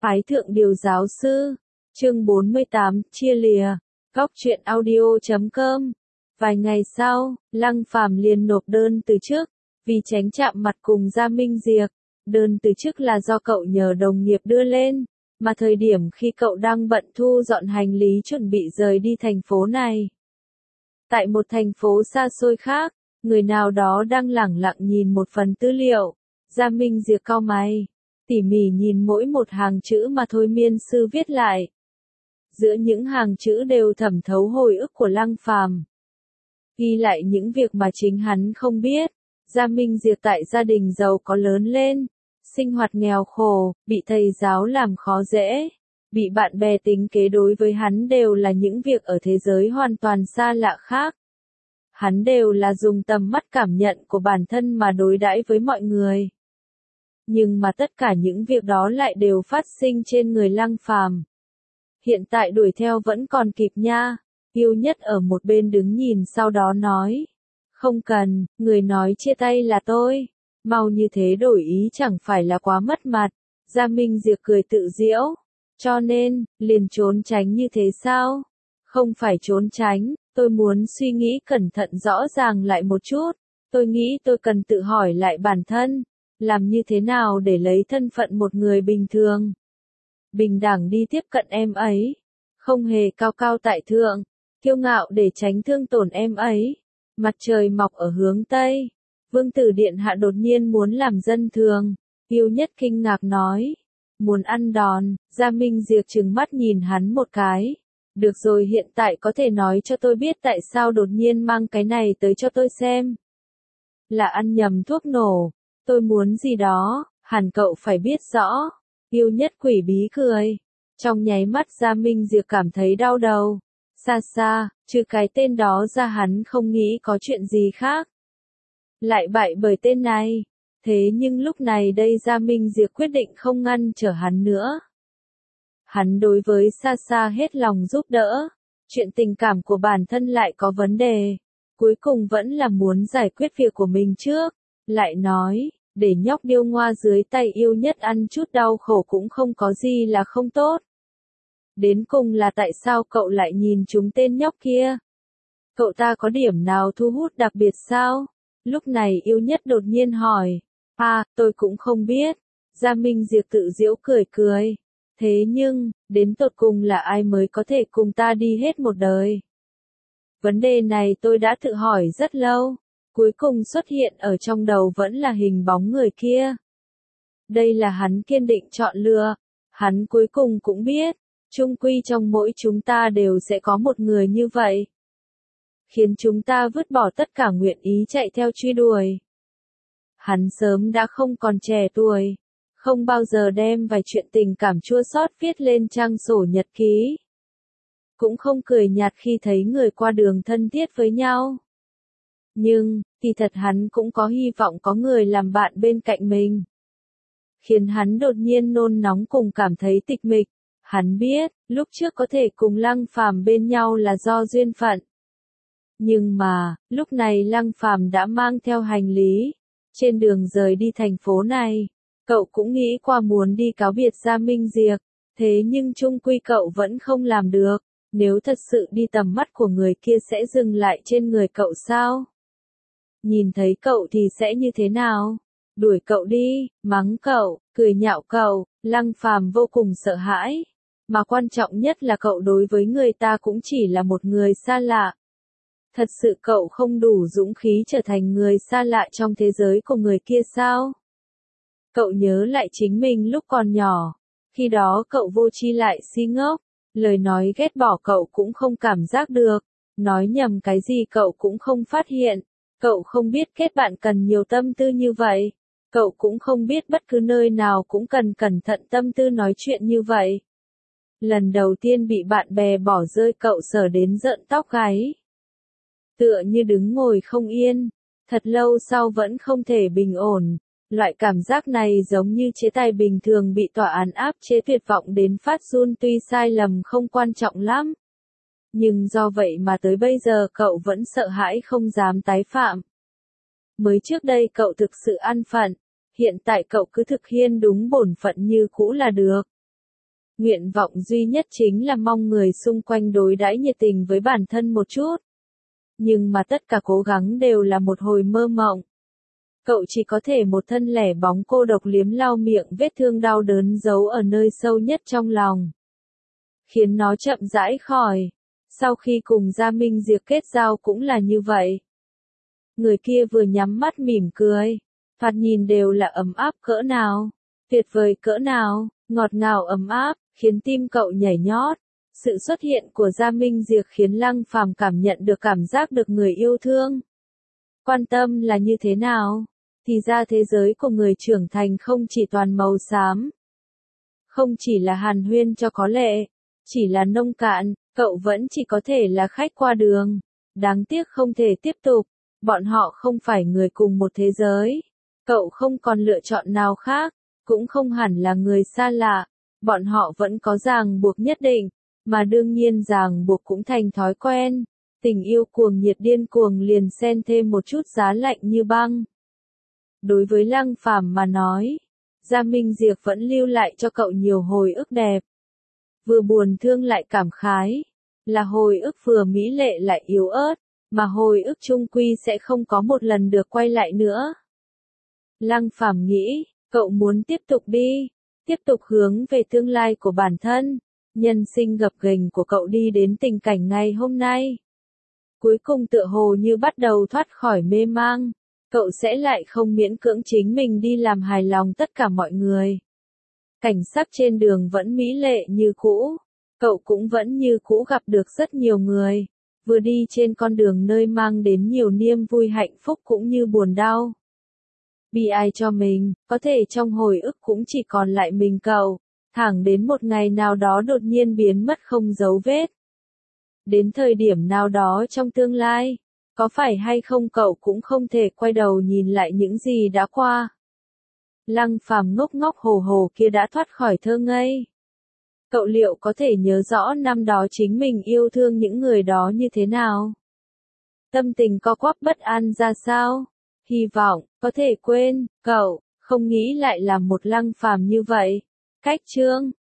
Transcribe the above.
Ái thượng điều giáo sư, chương 48, chia lìa, góc truyện audio.com. Vài ngày sau, Lăng Phàm liền nộp đơn từ chức, vì tránh chạm mặt cùng Gia Minh Diệp. Đơn từ chức là do cậu nhờ đồng nghiệp đưa lên, mà thời điểm khi cậu đang bận thu dọn hành lý chuẩn bị rời đi thành phố này. Tại một thành phố xa xôi khác, người nào đó đang lẳng lặng nhìn một phần tư liệu. Gia Minh Diệp cau mày, tỉ mỉ nhìn mỗi một hàng chữ mà thôi miên sư viết lại. Giữa những hàng chữ đều thẩm thấu hồi ức của Lăng Phàm, ghi lại những việc mà chính hắn không biết. Gia Minh Diệp tại gia đình giàu có lớn lên, sinh hoạt nghèo khổ, bị thầy giáo làm khó dễ, bị bạn bè tính kế, đối với hắn đều là những việc ở thế giới hoàn toàn xa lạ khác. Hắn đều là dùng tầm mắt cảm nhận của bản thân mà đối đãi với mọi người. Nhưng mà tất cả những việc đó lại đều phát sinh trên người Lăng Phàm. Hiện tại đuổi theo vẫn còn kịp nha. Yêu Nhất ở một bên đứng nhìn sau đó nói. Không cần, người nói chia tay là tôi. Mau như thế đổi ý chẳng phải là quá mất mặt. Gia Minh Diệp cười tự giễu. Cho nên, liền trốn tránh như thế sao? Không phải trốn tránh, tôi muốn suy nghĩ cẩn thận rõ ràng lại một chút. Tôi nghĩ tôi cần tự hỏi lại bản thân. Làm như thế nào để lấy thân phận một người bình thường, bình đẳng đi tiếp cận em ấy, không hề cao cao tại thượng, kiêu ngạo để tránh thương tổn em ấy. Mặt trời mọc ở hướng Tây, Vương tử điện hạ đột nhiên muốn làm dân thường. Yêu Nhất kinh ngạc nói, muốn ăn đòn. Gia Minh Diệp trừng mắt nhìn hắn một cái. Được rồi, hiện tại có thể nói cho tôi biết tại sao đột nhiên mang cái này tới cho tôi xem. Là ăn nhầm thuốc nổ. Tôi muốn gì đó, hẳn cậu phải biết rõ. Yêu Nhất quỷ bí cười. Trong nháy mắt Gia Minh Diệp cảm thấy đau đầu. Xa xa, trừ cái tên đó ra hắn không nghĩ có chuyện gì khác. Lại bại bởi tên này. Thế nhưng lúc này đây Gia Minh Diệp quyết định không ngăn trở hắn nữa. Hắn đối với Xa Xa hết lòng giúp đỡ. Chuyện tình cảm của bản thân lại có vấn đề. Cuối cùng vẫn là muốn giải quyết việc của mình trước. Lại nói, để nhóc điêu ngoa dưới tay Yêu Nhất ăn chút đau khổ cũng không có gì là không tốt. Đến cùng là tại sao cậu lại nhìn chúng tên nhóc kia? Cậu ta có điểm nào thu hút đặc biệt sao? Lúc này Yêu Nhất đột nhiên hỏi. Tôi cũng không biết. Gia Minh Diệp tự giễu cười cười. Thế nhưng, đến tột cùng là ai mới có thể cùng ta đi hết một đời? Vấn đề này tôi đã tự hỏi rất lâu. Cuối cùng xuất hiện ở trong đầu vẫn là hình bóng người kia. Đây là hắn kiên định chọn lựa. Hắn cuối cùng cũng biết, chung quy trong mỗi chúng ta đều sẽ có một người như vậy. Khiến chúng ta vứt bỏ tất cả nguyện ý chạy theo truy đuổi. Hắn sớm đã không còn trẻ tuổi, không bao giờ đem vài chuyện tình cảm chua xót viết lên trang sổ nhật ký. Cũng không cười nhạt khi thấy người qua đường thân thiết với nhau. Nhưng, kỳ thật hắn cũng có hy vọng có người làm bạn bên cạnh mình. Khiến hắn đột nhiên nôn nóng cùng cảm thấy tịch mịch. Hắn biết, lúc trước có thể cùng Lăng Phàm bên nhau là do duyên phận. Nhưng mà, lúc này Lăng Phàm đã mang theo hành lý. Trên đường rời đi thành phố này, cậu cũng nghĩ qua muốn đi cáo biệt Gia Minh Diệp. Thế nhưng chung quy cậu vẫn không làm được. Nếu thật sự đi tầm mắt của người kia sẽ dừng lại trên người cậu sao? Nhìn thấy cậu thì sẽ như thế nào? Đuổi cậu đi, mắng cậu, cười nhạo cậu. Lăng Phàm vô cùng sợ hãi. Mà quan trọng nhất là cậu đối với người ta cũng chỉ là một người xa lạ. Thật sự cậu không đủ dũng khí trở thành người xa lạ trong thế giới của người kia sao? Cậu nhớ lại chính mình lúc còn nhỏ. Khi đó cậu vô tri lại si ngốc. Lời nói ghét bỏ cậu cũng không cảm giác được. Nói nhầm cái gì cậu cũng không phát hiện. Cậu không biết kết bạn cần nhiều tâm tư như vậy. Cậu cũng không biết bất cứ nơi nào cũng cần cẩn thận tâm tư nói chuyện như vậy. Lần đầu tiên bị bạn bè bỏ rơi cậu sợ đến rợn tóc gáy. Tựa như đứng ngồi không yên. Thật lâu sau vẫn không thể bình ổn. Loại cảm giác này giống như chế tài bình thường bị tòa án áp chế, tuyệt vọng đến phát run. Tuy sai lầm không quan trọng lắm. Nhưng do vậy mà tới bây giờ cậu vẫn sợ hãi không dám tái phạm. Mới trước đây cậu thực sự an phận. Hiện tại cậu cứ thực hiện đúng bổn phận như cũ là được. Nguyện vọng duy nhất chính là mong người xung quanh đối đãi nhiệt tình với bản thân một chút. Nhưng mà tất cả cố gắng đều là một hồi mơ mộng. Cậu chỉ có thể một thân lẻ bóng cô độc liếm lau miệng vết thương đau đớn giấu ở nơi sâu nhất trong lòng. Khiến nó chậm rãi khỏi. Sau khi cùng Gia Minh Diệp kết giao cũng là như vậy. Người kia vừa nhắm mắt mỉm cười. Thoạt nhìn đều là ấm áp cỡ nào. Tuyệt vời cỡ nào, ngọt ngào ấm áp, khiến tim cậu nhảy nhót. Sự xuất hiện của Gia Minh Diệp khiến Lăng Phàm cảm nhận được cảm giác được người yêu thương. Quan tâm là như thế nào? Thì ra thế giới của người trưởng thành không chỉ toàn màu xám. Không chỉ là hàn huyên cho có lệ. Chỉ là nông cạn, cậu vẫn chỉ có thể là khách qua đường. Đáng tiếc không thể tiếp tục. Bọn họ không phải người cùng một thế giới. Cậu không còn lựa chọn nào khác. Cũng không hẳn là người xa lạ. Bọn họ vẫn có ràng buộc nhất định. Mà đương nhiên ràng buộc cũng thành thói quen. Tình yêu cuồng nhiệt điên cuồng liền xen thêm một chút giá lạnh như băng. Đối với Lăng Phàm mà nói, Gia Minh Diệp vẫn lưu lại cho cậu nhiều hồi ức đẹp. Vừa buồn thương lại cảm khái. Là hồi ức vừa mỹ lệ lại yếu ớt. Mà hồi ức chung quy sẽ không có một lần được quay lại nữa. Lăng Phàm nghĩ, cậu muốn tiếp tục đi. Tiếp tục hướng về tương lai của bản thân. Nhân sinh gập ghềnh của cậu đi đến tình cảnh ngày hôm nay. Cuối cùng tựa hồ như bắt đầu thoát khỏi mê mang. Cậu sẽ lại không miễn cưỡng chính mình đi làm hài lòng tất cả mọi người. Cảnh sắc trên đường vẫn mỹ lệ như cũ. Cậu cũng vẫn như cũ gặp được rất nhiều người. Vừa đi trên con đường nơi mang đến nhiều niềm vui hạnh phúc cũng như buồn đau. Bi ai cho mình, có thể trong hồi ức cũng chỉ còn lại mình cậu. Thẳng đến một ngày nào đó đột nhiên biến mất không dấu vết. Đến thời điểm nào đó trong tương lai, có phải hay không cậu cũng không thể quay đầu nhìn lại những gì đã qua. Lăng Phàm ngốc ngốc hồ hồ kia đã thoát khỏi thơ ngây. Cậu liệu có thể nhớ rõ năm đó chính mình yêu thương những người đó như thế nào? Tâm tình co quắp bất an ra sao? Hy vọng, có thể quên, cậu, không nghĩ lại là một Lăng Phàm như vậy. Cách chương